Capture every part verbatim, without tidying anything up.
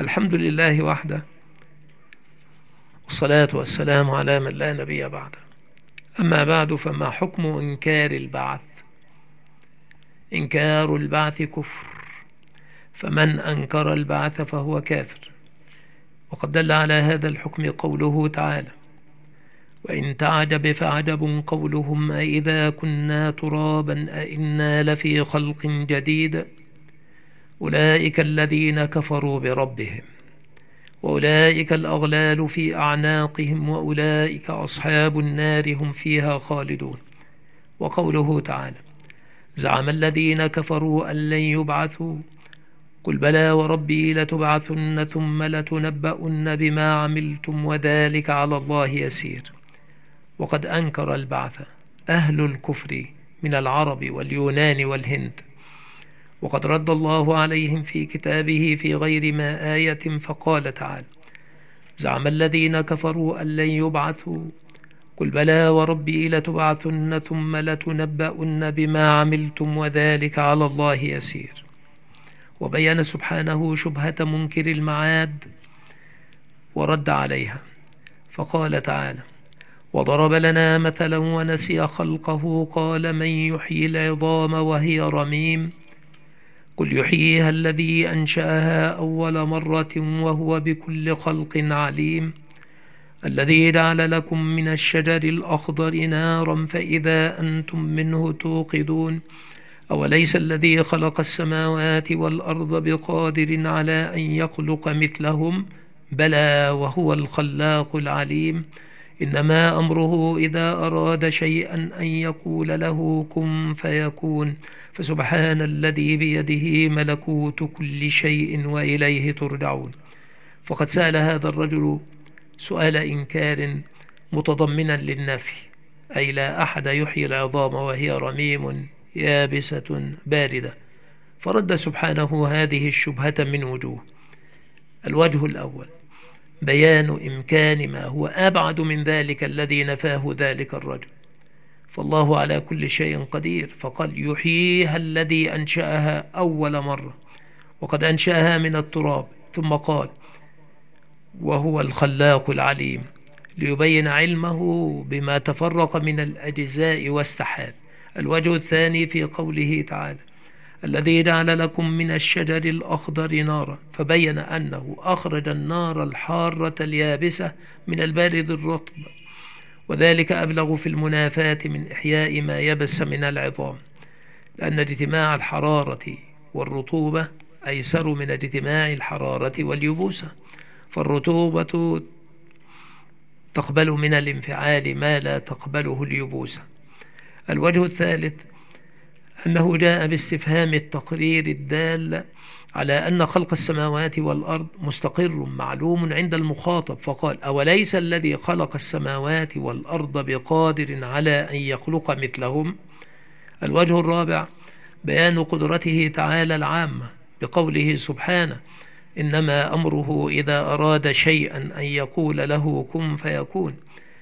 الحمد لله وحده، والصلاة والسلام على من لا نبي بعده. أما بعد، فما حكم إنكار البعث؟ إنكار البعث كفر، فمن أنكر البعث فهو كافر. وقد دل على هذا الحكم قوله تعالى: وإن تعجب فعجب قولهم أإذا كنا ترابا أإنا لفي خلق جديد أولئك الذين كفروا بربهم وأولئك الأغلال في أعناقهم وأولئك أصحاب النار هم فيها خالدون. وقوله تعالى: زعم الذين كفروا أن لن يبعثوا قل بلى وربي لتبعثن ثم لتنبؤن بما عملتم وذلك على الله يسير. وقد أنكر البعث أهل الكفر من العرب واليونان والهند، وقد رد الله عليهم في كتابه في غير ما آية فقال تعالى: زعم الذين كفروا أن لن يبعثوا قل بلى وربي لتبعثن ثم لتنبؤن بما عملتم وذلك على الله يسير. وبين سبحانه شبهة منكر المعاد ورد عليها فقال تعالى: وضرب لنا مثلا ونسي خلقه قال من يحيي العظام وهي رميم قل يحييها الذي أنشأها أول مرة وهو بكل خلق عليم الذي جعل لكم من الشجر الأخضر نارا فإذا أنتم منه توقدون أوليس الذي خلق السماوات والأرض بقادر على أن يخلق مثلهم بلى وهو الخلاق العليم إنما أمره إذا أراد شيئا أن يقول له كن فيكون فسبحان الذي بيده ملكوت كل شيء وإليه ترجعون. فقد سأل هذا الرجل سؤال إنكار متضمنا للنفي، أي لا أحد يحيي العظام وهي رميم يابسة باردة، فرد سبحانه هذه الشبهة من وجوه. الوجه الأول: بيان إمكان ما هو أبعد من ذلك الذي نفاه ذلك الرجل، فالله على كل شيء قدير، فقال يحييها الذي أنشأها أول مرة، وقد أنشأها من التراب، ثم قال وهو الخلاق العليم ليبين علمه بما تفرق من الأجزاء واستحال. الوجه الثاني في قوله تعالى: الذي جعل لكم من الشجر الأخضر نارا، فبين أنه أخرج النار الحارة اليابسة من البارد الرطب، وذلك أبلغ في المنافاة من إحياء ما يبس من العظام، لأن اجتماع الحرارة والرطوبة أيسر من اجتماع الحرارة واليبوسة، فالرطوبة تقبل من الانفعال ما لا تقبله اليبوسة. الوجه الثالث أنه جاء باستفهام التقرير الدال على أن خلق السماوات والأرض مستقر معلوم عند المخاطب، فقال أوليس الذي خلق السماوات والأرض بقادر على أن يخلق مثلهم. الوجه الرابع بيان قدرته تعالى العامة بقوله سبحانه: إنما أمره إذا أراد شيئا أن يقول له كن فيكون.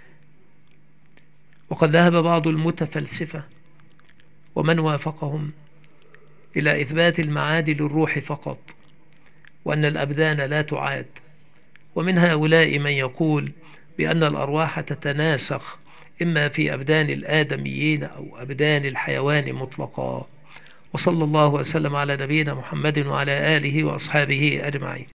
وقد ذهب بعض المتفلسفة ومن وافقهم إلى إثبات المعاد للروح فقط، وأن الأبدان لا تعاد، ومن هؤلاء من يقول بأن الأرواح تتناسخ إما في أبدان الآدميين أو أبدان الحيوان مطلقا. وصلى الله وسلم على نبينا محمد وعلى آله وأصحابه أجمعين.